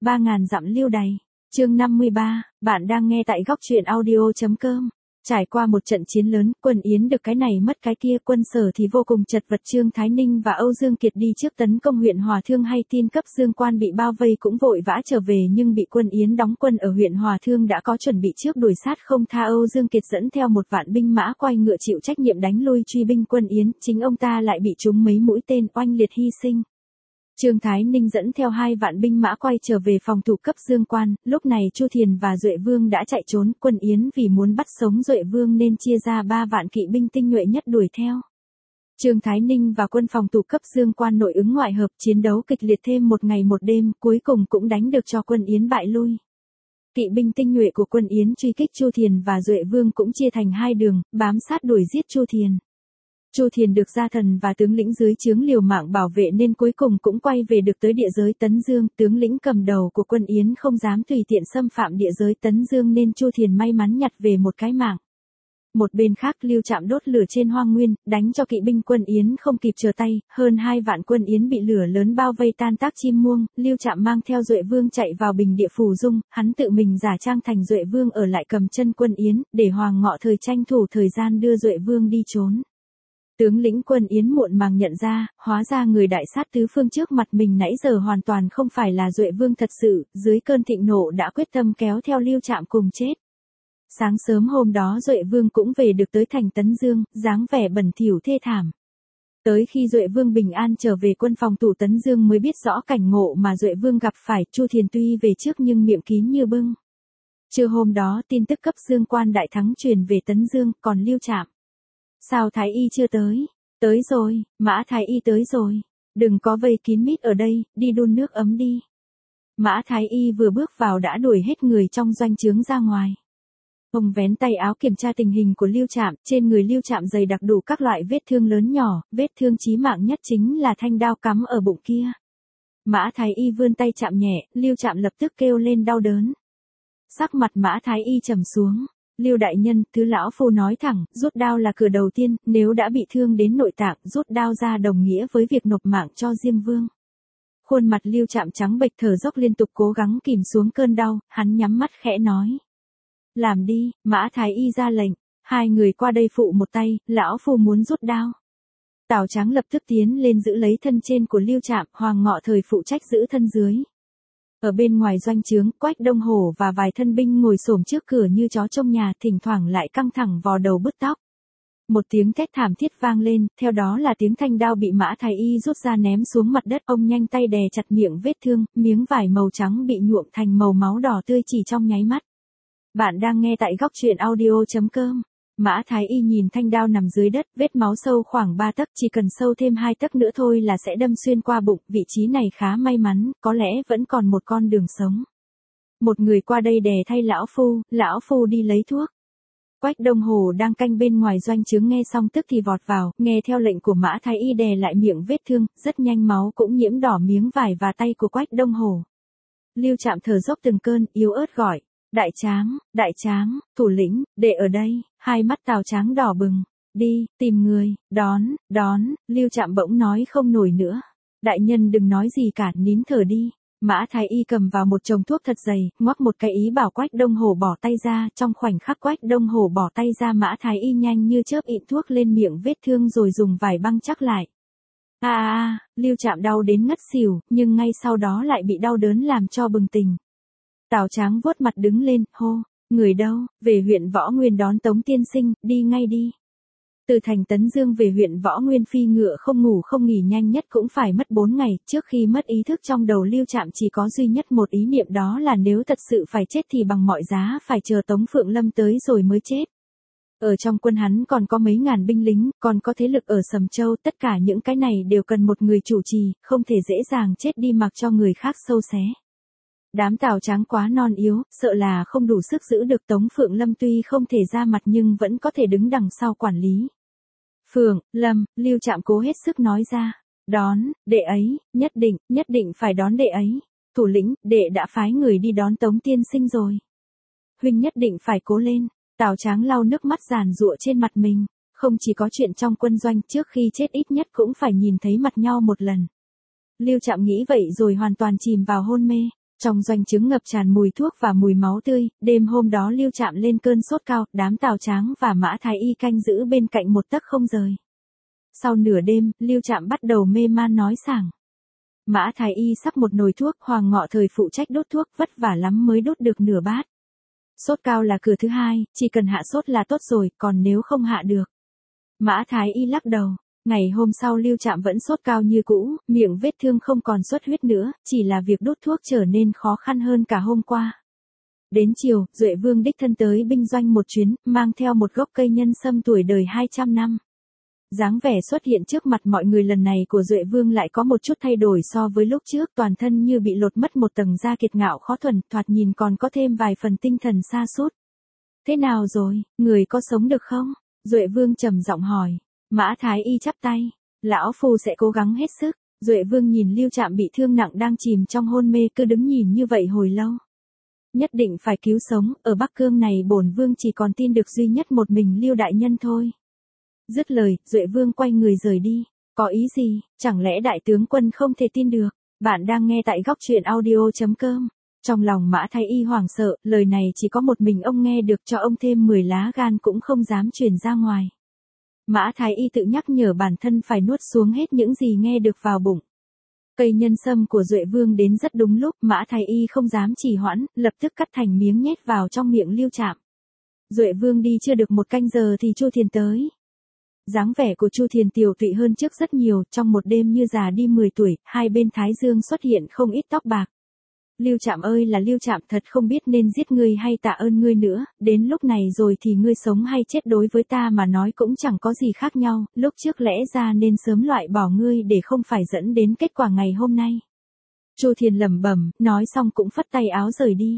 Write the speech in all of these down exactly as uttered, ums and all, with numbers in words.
Ba ngàn dặm lưu đày. Chương năm mươi ba, bạn đang nghe tại góc truyện audio chấm com. Trải qua một trận chiến lớn, quân Yến được cái này mất cái kia, quân Sở thì vô cùng chật vật. Trương Thái Ninh và Âu Dương Kiệt đi trước tấn công huyện Hòa Thương, hay tin cấp Dương Quan bị bao vây cũng vội vã trở về, nhưng bị quân Yến đóng quân ở huyện Hòa Thương đã có chuẩn bị trước, đuổi sát không tha. Âu Dương Kiệt dẫn theo một vạn binh mã quay ngựa chịu trách nhiệm đánh lui truy binh quân Yến, chính ông ta lại bị trúng mấy mũi tên, oanh liệt hy sinh. Trương Thái Ninh dẫn theo hai vạn binh mã quay trở về phòng thủ cấp Dương Quan, lúc này Chu Thiền và Duệ Vương đã chạy trốn, quân Yến vì muốn bắt sống Duệ Vương nên chia ra ba vạn kỵ binh tinh nhuệ nhất đuổi theo. Trương Thái Ninh và quân phòng thủ cấp Dương Quan nội ứng ngoại hợp, chiến đấu kịch liệt thêm một ngày một đêm, cuối cùng cũng đánh được cho quân Yến bại lui. Kỵ binh tinh nhuệ của quân Yến truy kích Chu Thiền và Duệ Vương cũng chia thành hai đường, bám sát đuổi giết Chu Thiền. Chu Thiền được gia thần và tướng lĩnh dưới trướng liều mạng bảo vệ nên cuối cùng cũng quay về được tới địa giới Tấn Dương. Tướng lĩnh cầm đầu của quân Yến không dám tùy tiện xâm phạm địa giới Tấn Dương nên Chu Thiền may mắn nhặt về một cái mạng. Một bên khác, Lưu Trạm đốt lửa trên hoang nguyên, đánh cho kỵ binh quân Yến không kịp trở tay, hơn hai vạn quân Yến bị lửa lớn bao vây tan tác chim muông. Lưu Trạm mang theo Duệ Vương chạy vào Bình Địa Phủ Dung, hắn tự mình giả trang thành Duệ Vương ở lại cầm chân quân Yến, để Hoàng Ngọ Thời tranh thủ thời gian đưa Duệ Vương đi trốn. Tướng lĩnh quân Yến muộn màng nhận ra, hóa ra người đại sát tứ phương trước mặt mình nãy giờ hoàn toàn không phải là Duệ Vương thật sự, dưới cơn thịnh nộ đã quyết tâm kéo theo Lưu Trạm cùng chết. Sáng sớm hôm đó Duệ Vương cũng về được tới thành Tấn Dương, dáng vẻ bẩn thỉu thê thảm. Tới khi Duệ Vương bình an trở về quân phòng thủ Tấn Dương mới biết rõ cảnh ngộ mà Duệ Vương gặp phải. Chu Thiền tuy về trước nhưng miệng kín như bưng. Trưa hôm đó tin tức cấp Dương Quan đại thắng truyền về Tấn Dương, còn Lưu Trạm. Sao Thái Y chưa tới? Tới rồi, Mã Thái Y tới rồi. Đừng có vây kín mít ở đây, đi đun nước ấm đi. Mã Thái Y vừa bước vào đã đuổi hết người trong doanh trướng ra ngoài. Ông vén tay áo kiểm tra tình hình của Lưu Trạm, trên người Lưu Trạm dày đặc đủ các loại vết thương lớn nhỏ, vết thương chí mạng nhất chính là thanh đao cắm ở bụng kia. Mã Thái Y vươn tay chạm nhẹ, Lưu Trạm lập tức kêu lên đau đớn. Sắc mặt Mã Thái Y trầm xuống. Lưu đại nhân, thứ lão phu nói thẳng, rút đao là cửa đầu tiên, nếu đã bị thương đến nội tạng, rút đao ra đồng nghĩa với việc nộp mạng cho Diêm Vương. Khuôn mặt Lưu Trạm trắng bệch, thở dốc liên tục cố gắng kìm xuống cơn đau, hắn nhắm mắt khẽ nói. Làm đi, Mã Thái Y ra lệnh, hai người qua đây phụ một tay, lão phu muốn rút đao. Tào Tráng lập tức tiến lên giữ lấy thân trên của Lưu Trạm, Hoàng Ngọ Thời phụ trách giữ thân dưới. Ở bên ngoài doanh trướng, Quách Đông Hổ và vài thân binh ngồi xổm trước cửa như chó trong nhà, thỉnh thoảng lại căng thẳng vò đầu bứt tóc. Một tiếng thét thảm thiết vang lên, theo đó là tiếng thanh đao bị Mã Thái Y rút ra ném xuống mặt đất. Ông nhanh tay đè chặt miệng vết thương, miếng vải màu trắng bị nhuộm thành màu máu đỏ tươi chỉ trong nháy mắt. Bạn đang nghe tại góc truyện audio chấm com. Mã Thái Y nhìn thanh đao nằm dưới đất, vết máu sâu khoảng ba tấc, chỉ cần sâu thêm hai tấc nữa thôi là sẽ đâm xuyên qua bụng, vị trí này khá may mắn, có lẽ vẫn còn một con đường sống. Một người qua đây đè thay lão phu, lão phu đi lấy thuốc. Quách Đông Hồ đang canh bên ngoài doanh trướng nghe xong tức thì vọt vào, nghe theo lệnh của Mã Thái Y đè lại miệng vết thương, rất nhanh máu cũng nhiễm đỏ miếng vải và tay của Quách Đông Hồ. Lưu Trạm thở dốc từng cơn, yếu ớt gọi. Đại tráng, đại tráng, thủ lĩnh, đệ ở đây. Hai mắt Tào Tráng đỏ bừng. Đi, tìm người, đón, đón. Lưu Trạm bỗng nói không nổi nữa. Đại nhân đừng nói gì cả, nín thở đi. Mã Thái Y cầm vào một chồng thuốc thật dày, ngoắc một cái ý bảo Quách Đông Hồ bỏ tay ra. Trong khoảnh khắc Quách Đông Hồ bỏ tay ra, Mã Thái Y nhanh như chớp ịn thuốc lên miệng vết thương rồi dùng vải băng chắc lại. À à, Lưu Trạm đau đến ngất xỉu, nhưng ngay sau đó lại bị đau đớn làm cho bừng tỉnh. Tào Tráng vuốt mặt đứng lên, hô, người đâu, về huyện Võ Nguyên đón Tống tiên sinh, đi ngay đi. Từ thành Tấn Dương về huyện Võ Nguyên phi ngựa không ngủ không nghỉ nhanh nhất cũng phải mất bốn ngày, trước khi mất ý thức trong đầu Lưu Trạm chỉ có duy nhất một ý niệm, đó là nếu thật sự phải chết thì bằng mọi giá phải chờ Tống Phượng Lâm tới rồi mới chết. Ở trong quân hắn còn có mấy ngàn binh lính, còn có thế lực ở Sầm Châu, tất cả những cái này đều cần một người chủ trì, không thể dễ dàng chết đi mặc cho người khác sâu xé. Đám Tào Tráng quá non yếu, sợ là không đủ sức giữ được Tống Phượng Lâm, tuy không thể ra mặt nhưng vẫn có thể đứng đằng sau quản lý. Phượng Lâm, Lưu Trạm cố hết sức nói ra. Đón, đệ ấy, nhất định, nhất định phải đón đệ ấy. Thủ lĩnh, đệ đã phái người đi đón Tống tiên sinh rồi. Huynh nhất định phải cố lên. Tào Tráng lau nước mắt giàn giụa trên mặt mình. Không chỉ có chuyện trong quân doanh, trước khi chết ít nhất cũng phải nhìn thấy mặt nhau một lần. Lưu Trạm nghĩ vậy rồi hoàn toàn chìm vào hôn mê. Trong doanh trướng ngập tràn mùi thuốc và mùi máu tươi, đêm hôm đó Lưu Trạm lên cơn sốt cao, đám Tào Tráng và Mã Thái Y canh giữ bên cạnh một tấc không rời. Sau nửa đêm, Lưu Trạm bắt đầu mê man nói sảng. Mã Thái Y sắp một nồi thuốc, Hoàng Ngọ Thời phụ trách đốt thuốc, vất vả lắm mới đốt được nửa bát. Sốt cao là cửa thứ hai, chỉ cần hạ sốt là tốt rồi, còn nếu không hạ được. Mã Thái Y lắc đầu. Ngày hôm sau Lưu Trạm vẫn sốt cao như cũ, miệng vết thương không còn xuất huyết nữa, chỉ là việc đốt thuốc trở nên khó khăn hơn cả hôm qua. Đến chiều, Duệ Vương đích thân tới binh doanh một chuyến, mang theo một gốc cây nhân sâm tuổi đời hai trăm năm. Dáng vẻ xuất hiện trước mặt mọi người lần này của Duệ Vương lại có một chút thay đổi so với lúc trước, toàn thân như bị lột mất một tầng da kiệt ngạo khó thuần, thoạt nhìn còn có thêm vài phần tinh thần sa sút. Thế nào rồi, người có sống được không? Duệ Vương trầm giọng hỏi. Mã Thái Y chắp tay, lão phu sẽ cố gắng hết sức. Duệ Vương nhìn Lưu Trạm bị thương nặng đang chìm trong hôn mê, cứ đứng nhìn như vậy hồi lâu. Nhất định phải cứu sống, ở Bắc Cương này bổn vương chỉ còn tin được duy nhất một mình Lưu đại nhân thôi. Dứt lời, Duệ Vương quay người rời đi. Có ý gì, chẳng lẽ đại tướng quân không thể tin được? Bạn đang nghe tại góc truyện audio chấm com. Trong lòng Mã Thái Y hoảng sợ, lời này chỉ có một mình ông nghe được, cho ông thêm mười lá gan cũng không dám truyền ra ngoài. Mã Thái Y tự nhắc nhở bản thân phải nuốt xuống hết những gì nghe được vào bụng. Cây nhân sâm của Duệ Vương đến rất đúng lúc, Mã Thái Y không dám trì hoãn, lập tức cắt thành miếng nhét vào trong miệng Lưu Trạm. Duệ Vương đi chưa được một canh giờ thì Chu Thiền tới. Dáng vẻ của Chu Thiền tiều tụy hơn trước rất nhiều, trong một đêm như già đi mười tuổi, hai bên thái dương xuất hiện không ít tóc bạc. Lưu Trạm ơi là Lưu Trạm, thật không biết nên giết ngươi hay tạ ơn ngươi nữa, đến lúc này rồi thì ngươi sống hay chết đối với ta mà nói cũng chẳng có gì khác nhau, lúc trước lẽ ra nên sớm loại bỏ ngươi để không phải dẫn đến kết quả ngày hôm nay. Chu Thiền lẩm bẩm, nói xong cũng phất tay áo rời đi.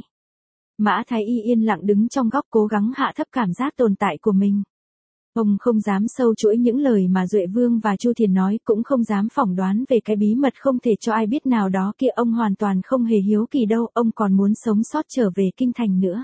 Mã Thái Y yên lặng đứng trong góc cố gắng hạ thấp cảm giác tồn tại của mình. Ông không dám sâu chuỗi những lời mà Duệ Vương và Chu Thiền nói, cũng không dám phỏng đoán về cái bí mật không thể cho ai biết nào đó kia, ông hoàn toàn không hề hiếu kỳ đâu, ông còn muốn sống sót trở về kinh thành nữa.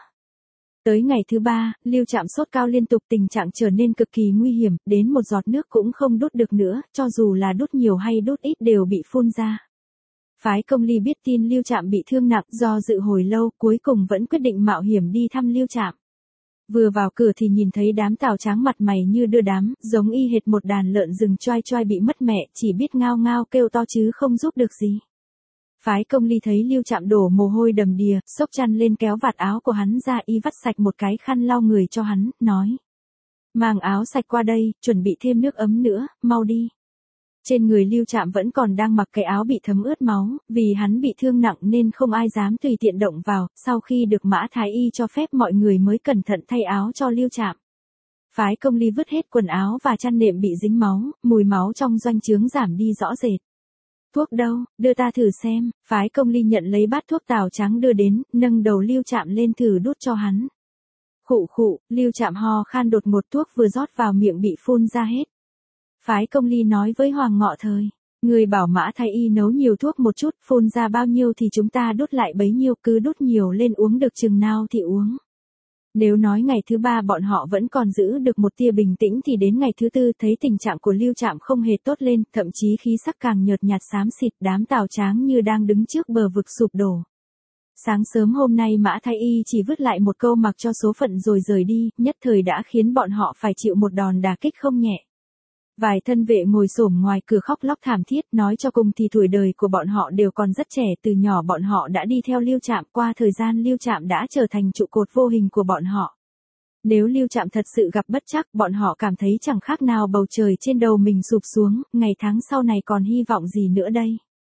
Tới ngày thứ ba, Lưu Trạm sốt cao liên tục, tình trạng trở nên cực kỳ nguy hiểm, đến một giọt nước cũng không đút được nữa, cho dù là đút nhiều hay đút ít đều bị phun ra. Phái Công Ly biết tin Lưu Trạm bị thương nặng, do dự hồi lâu, cuối cùng vẫn quyết định mạo hiểm đi thăm Lưu Trạm. Vừa vào cửa thì nhìn thấy đám Tào Tráng mặt mày như đưa đám, giống y hệt một đàn lợn rừng choai choai bị mất mẹ, chỉ biết ngao ngao kêu to chứ không giúp được gì. Phái Công Ly thấy Lưu Trạm đổ mồ hôi đầm đìa, xốc chăn lên kéo vạt áo của hắn ra, y vắt sạch một cái khăn lau người cho hắn, nói. Mang áo sạch qua đây, chuẩn bị thêm nước ấm nữa, mau đi. Trên người Lưu Trạm vẫn còn đang mặc cái áo bị thấm ướt máu, vì hắn bị thương nặng nên không ai dám tùy tiện động vào, sau khi được Mã Thái Y cho phép mọi người mới cẩn thận thay áo cho Lưu Trạm. Phái Công Ly vứt hết quần áo và chăn nệm bị dính máu, mùi máu trong doanh trướng giảm đi rõ rệt. Thuốc đâu, đưa ta thử xem. Phái Công Ly nhận lấy bát thuốc Tào Tráng đưa đến, nâng đầu Lưu Trạm lên thử đút cho hắn. Khụ khụ, Lưu Trạm ho khan đột ngột, thuốc vừa rót vào miệng bị phun ra hết. Phái Công Ly nói với Hoàng Ngọ Thời, người bảo Mã Thái Y nấu nhiều thuốc một chút, phun ra bao nhiêu thì chúng ta đút lại bấy nhiêu, cứ đút nhiều lên, uống được chừng nào thì uống. Nếu nói ngày thứ ba bọn họ vẫn còn giữ được một tia bình tĩnh thì đến ngày thứ tư thấy tình trạng của Lưu Trạm không hề tốt lên, thậm chí khí sắc càng nhợt nhạt xám xịt, đám Tào Tráng như đang đứng trước bờ vực sụp đổ. Sáng sớm hôm nay Mã Thái Y chỉ vứt lại một câu mặc cho số phận rồi rời đi, nhất thời đã khiến bọn họ phải chịu một đòn đả kích không nhẹ. Vài thân vệ ngồi xổm ngoài cửa khóc lóc thảm thiết, nói cho cùng thì tuổi đời của bọn họ đều còn rất trẻ, từ nhỏ bọn họ đã đi theo Lưu Trạm, qua thời gian Lưu Trạm đã trở thành trụ cột vô hình của bọn họ. Nếu Lưu Trạm thật sự gặp bất trắc, bọn họ cảm thấy chẳng khác nào bầu trời trên đầu mình sụp xuống, ngày tháng sau này còn hy vọng gì nữa đây.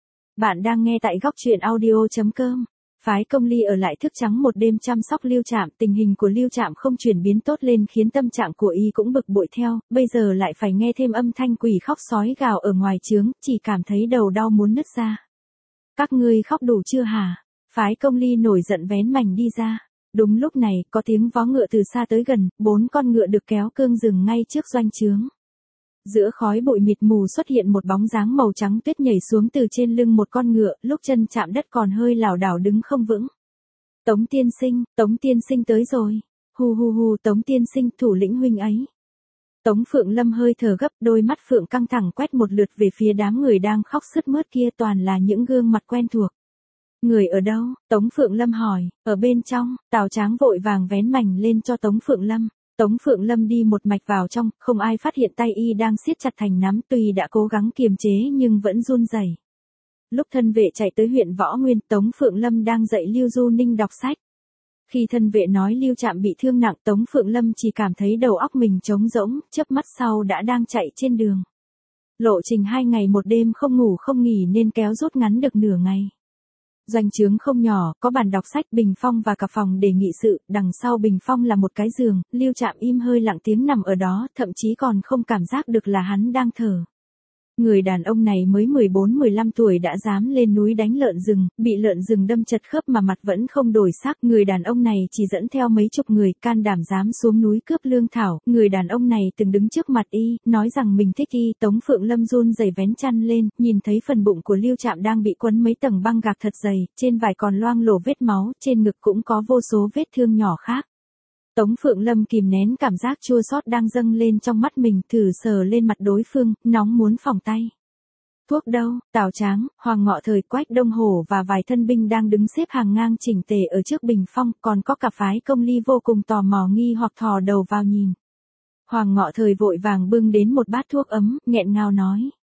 Bạn đang nghe tại góc truyện audio chấm com. Phái Công Ly ở lại thức trắng một đêm chăm sóc Lưu Trạm, tình hình của Lưu Trạm không chuyển biến tốt lên khiến tâm trạng của y cũng bực bội theo, bây giờ lại phải nghe thêm âm thanh quỷ khóc sói gào ở ngoài trướng, chỉ cảm thấy đầu đau muốn nứt ra. Các ngươi khóc đủ chưa hả? Phái Công Ly nổi giận vén mành đi ra. Đúng lúc này, có tiếng vó ngựa từ xa tới gần, bốn con ngựa được kéo cương dừng ngay trước doanh trướng. Giữa khói bụi mịt mù xuất hiện một bóng dáng màu trắng tuyết nhảy xuống từ trên lưng một con ngựa, lúc chân chạm đất còn hơi lảo đảo đứng không vững. Tống tiên sinh, Tống tiên sinh tới rồi. Hu hu hu, Tống tiên sinh, thủ lĩnh huynh ấy. Tống Phượng Lâm hơi thở gấp, đôi mắt phượng căng thẳng quét một lượt về phía đám người đang khóc sướt mướt kia, toàn là những gương mặt quen thuộc. Người ở đâu? Tống Phượng Lâm hỏi, ở bên trong, Tào Tráng vội vàng vén mảnh lên cho Tống Phượng Lâm. Tống Phượng Lâm đi một mạch vào trong, không ai phát hiện tay y đang siết chặt thành nắm, tuy đã cố gắng kiềm chế nhưng vẫn run rẩy. Lúc thân vệ chạy tới huyện Võ Nguyên, Tống Phượng Lâm đang dạy Lưu Du Ninh đọc sách. Khi thân vệ nói Lưu Trạm bị thương nặng, Tống Phượng Lâm chỉ cảm thấy đầu óc mình trống rỗng, chớp mắt sau đã đang chạy trên đường. Lộ trình hai ngày một đêm không ngủ không nghỉ nên kéo rút ngắn được nửa ngày. Doanh trướng không nhỏ, có bàn đọc sách, bình phong và cả phòng để nghị sự, đằng sau bình phong là một cái giường, Lưu Trạm im hơi lặng tiếng nằm ở đó, thậm chí còn không cảm giác được là hắn đang thở. Người đàn ông này mới mười bốn mười lăm tuổi đã dám lên núi đánh lợn rừng, bị lợn rừng đâm chật khớp mà mặt vẫn không đổi sắc. Người đàn ông này chỉ dẫn theo mấy chục người, can đảm dám xuống núi cướp lương thảo. Người đàn ông này từng đứng trước mặt y, nói rằng mình thích y. Tống Phượng Lâm run rẩy vén chăn lên, nhìn thấy phần bụng của Lưu Trạm đang bị quấn mấy tầng băng gạc thật dày, trên vai còn loang lổ vết máu, trên ngực cũng có vô số vết thương nhỏ khác. Tống Phượng Lâm kìm nén cảm giác chua xót đang dâng lên trong mắt mình, thử sờ lên mặt đối phương, nóng muốn phỏng tay. Thuốc đâu? Tào Tráng, Hoàng Ngọ Thời, Quách Đông Hổ và vài thân binh đang đứng xếp hàng ngang chỉnh tề ở trước bình phong, còn có cả phái Công Ly vô cùng tò mò nghi hoặc thò đầu vào nhìn. Hoàng Ngọ Thời vội vàng bưng đến một bát thuốc ấm, nghẹn ngào nói.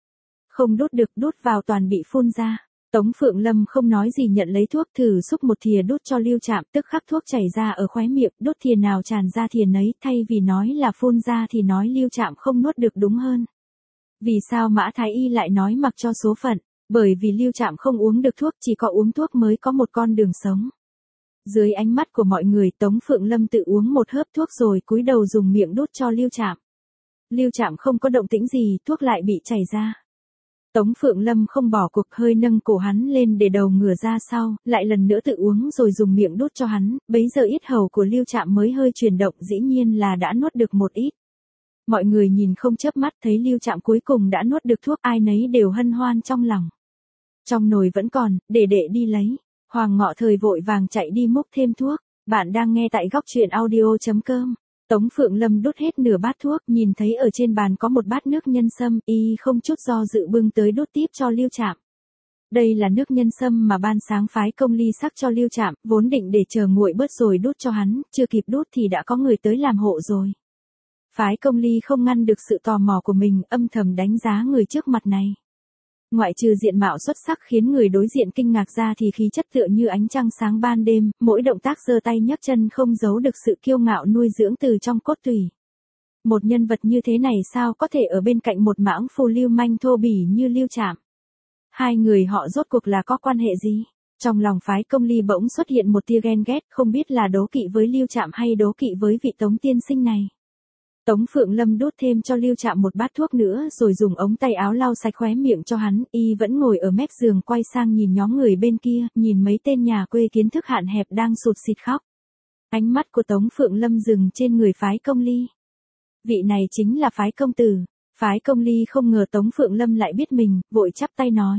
Không đút được, đút vào toàn bị phun ra. Tống Phượng Lâm không nói gì nhận lấy thuốc, thử xúc một thìa đút cho Lưu Trạm, tức khắc thuốc chảy ra ở khóe miệng, đút thìa nào tràn ra thìa nấy, thay vì nói là phun ra thì nói Lưu Trạm không nuốt được đúng hơn. Vì sao Mã Thái Y lại nói mặc cho số phận? Bởi vì Lưu Trạm không uống được thuốc, chỉ có uống thuốc mới có một con đường sống. Dưới ánh mắt của mọi người, Tống Phượng Lâm tự uống một hớp thuốc rồi cúi đầu dùng miệng đút cho Lưu Trạm. Lưu Trạm không có động tĩnh gì, thuốc lại bị chảy ra. Tống Phượng Lâm không bỏ cuộc, hơi nâng cổ hắn lên để đầu ngửa ra sau, lại lần nữa tự uống rồi dùng miệng đút cho hắn, bấy giờ yết hầu của Lưu Trạm mới hơi chuyển động, dĩ nhiên là đã nuốt được một ít. Mọi người nhìn không chớp mắt thấy Lưu Trạm cuối cùng đã nuốt được thuốc, ai nấy đều hân hoan trong lòng. Trong nồi vẫn còn, để đệ đi lấy. Hoàng Ngọ Thời vội vàng chạy đi múc thêm thuốc. Bạn đang nghe tại góc truyện audio chấm com. Tống Phượng Lâm đút hết nửa bát thuốc, nhìn thấy ở trên bàn có một bát nước nhân sâm, y không chút do dự bưng tới đút tiếp cho Lưu Trạm. Đây là nước nhân sâm mà ban sáng phái Công Ly sắc cho Lưu Trạm, vốn định để chờ nguội bớt rồi đút cho hắn, chưa kịp đút thì đã có người tới làm hộ rồi. Phái Công Ly không ngăn được sự tò mò của mình, âm thầm đánh giá người trước mặt này. Ngoại trừ diện mạo xuất sắc khiến người đối diện kinh ngạc ra thì khí chất tựa như ánh trăng sáng ban đêm, mỗi động tác giơ tay nhấc chân không giấu được sự kiêu ngạo nuôi dưỡng từ trong cốt tủy. Một nhân vật như thế này sao có thể ở bên cạnh một mãng phu lưu manh thô bỉ như Lưu Trạm? Hai người họ rốt cuộc là có quan hệ gì? Trong lòng phái Công Ly bỗng xuất hiện một tia ghen ghét, không biết là đố kỵ với Lưu Trạm hay đố kỵ với vị Tống tiên sinh này. Tống Phượng Lâm đút thêm cho Lưu Trạm một bát thuốc nữa rồi dùng ống tay áo lau sạch khóe miệng cho hắn, y vẫn ngồi ở mép giường quay sang nhìn nhóm người bên kia, nhìn mấy tên nhà quê kiến thức hạn hẹp đang sụt sịt khóc. Ánh mắt của Tống Phượng Lâm dừng trên người phái Công Ly. Vị này chính là phái công tử. Phái Công Ly không ngờ Tống Phượng Lâm lại biết mình, vội chắp tay nói.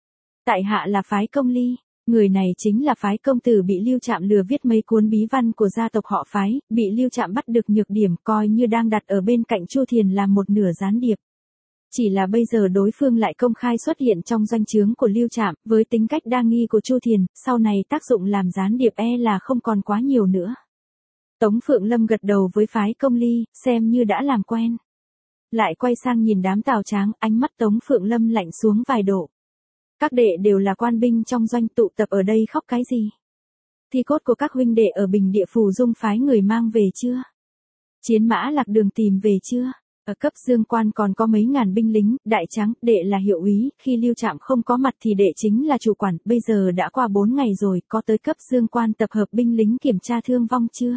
Tại hạ là phái Công Ly. Người này chính là phái công tử bị Lưu Trạm lừa viết mấy cuốn bí văn của gia tộc họ phái, bị Lưu Trạm bắt được nhược điểm, coi như đang đặt ở bên cạnh Chu Thiền làm một nửa gián điệp. Chỉ là bây giờ đối phương lại công khai xuất hiện trong doanh trướng của Lưu Trạm, với tính cách đa nghi của Chu Thiền, sau này tác dụng làm gián điệp e là không còn quá nhiều nữa. Tống Phượng Lâm gật đầu với phái Công Ly, xem như đã làm quen. Lại quay sang nhìn đám Tào Tráng, ánh mắt Tống Phượng Lâm lạnh xuống vài độ. Các đệ đều là quan binh trong doanh, tụ tập ở đây khóc cái gì? Thi cốt của các huynh đệ ở Bình Địa Phù Dung phái người mang về chưa? Chiến mã lạc đường tìm về chưa? Ở cấp Dương Quan còn có mấy ngàn binh lính, Đại Tráng, đệ là hiệu úy, khi Lưu Trạm không có mặt thì đệ chính là chủ quản, bây giờ đã qua bốn ngày rồi, có tới cấp Dương Quan tập hợp binh lính kiểm tra thương vong chưa?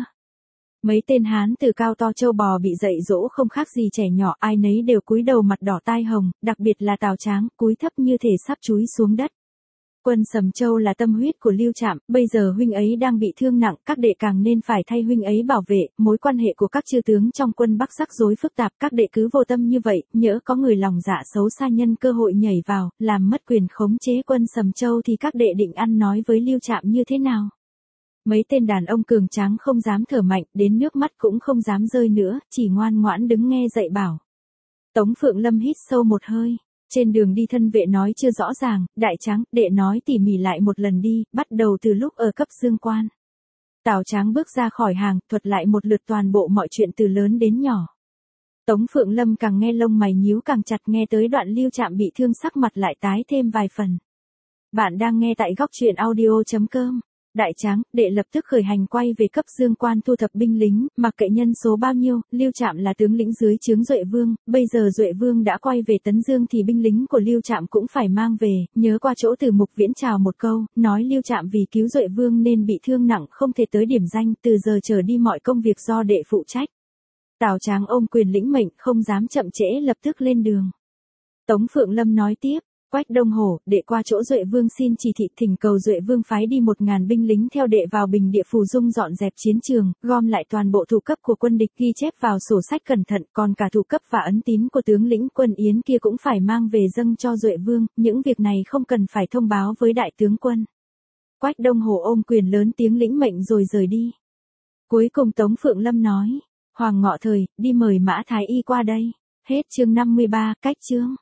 Mấy tên Hán từ cao to châu bò bị dạy dỗ không khác gì trẻ nhỏ, ai nấy đều cúi đầu mặt đỏ tai hồng, đặc biệt là Tào Tráng, cúi thấp như thể sắp chúi xuống đất. Quân Sầm Châu là tâm huyết của Lưu Trạm, bây giờ huynh ấy đang bị thương nặng, các đệ càng nên phải thay huynh ấy bảo vệ, mối quan hệ của các chư tướng trong quân Bắc rắc rối phức tạp, các đệ cứ vô tâm như vậy, nhỡ có người lòng dạ xấu xa nhân cơ hội nhảy vào, làm mất quyền khống chế quân Sầm Châu thì các đệ định ăn nói với Lưu Trạm như thế nào? Mấy tên đàn ông cường tráng không dám thở mạnh, đến nước mắt cũng không dám rơi nữa, chỉ ngoan ngoãn đứng nghe dạy bảo. Tống Phượng Lâm hít sâu một hơi. Trên đường đi thân vệ nói chưa rõ ràng, đại tráng, đệ nói tỉ mỉ lại một lần đi, bắt đầu từ lúc ở cấp dương quan. Tào Tráng bước ra khỏi hàng, thuật lại một lượt toàn bộ mọi chuyện từ lớn đến nhỏ. Tống Phượng Lâm càng nghe lông mày nhíu càng chặt, nghe tới đoạn Lưu Trạm bị thương sắc mặt lại tái thêm vài phần. Bạn đang nghe tại góc truyện audio chấm com. Đại tráng, đệ lập tức khởi hành quay về cấp dương quan thu thập binh lính, mặc kệ nhân số bao nhiêu, Lưu Trạm là tướng lĩnh dưới trướng Duệ Vương, bây giờ Duệ Vương đã quay về Tấn Dương thì binh lính của Lưu Trạm cũng phải mang về, nhớ qua chỗ Từ Mục Viễn chào một câu, nói Lưu Trạm vì cứu Duệ Vương nên bị thương nặng không thể tới điểm danh, từ giờ trở đi mọi công việc do đệ phụ trách. Tào Tráng ôm quyền lĩnh mệnh, không dám chậm trễ lập tức lên đường. Tống Phượng Lâm nói tiếp. Quách Đông Hổ, đệ qua chỗ Duệ Vương xin chỉ thị, thỉnh cầu Duệ Vương phái đi một ngàn binh lính theo đệ vào Bình Địa Phù Dung dọn dẹp chiến trường, gom lại toàn bộ thủ cấp của quân địch ghi chép vào sổ sách cẩn thận, còn cả thủ cấp và ấn tín của tướng lĩnh quân Yến kia cũng phải mang về dâng cho Duệ Vương, những việc này không cần phải thông báo với đại tướng quân. Quách Đông Hổ ôm quyền lớn tiếng lĩnh mệnh rồi rời đi. Cuối cùng Tống Phượng Lâm nói, Hoàng Ngọ Thời, đi mời Mã Thái Y qua đây. Hết chương năm mươi ba, cách chương.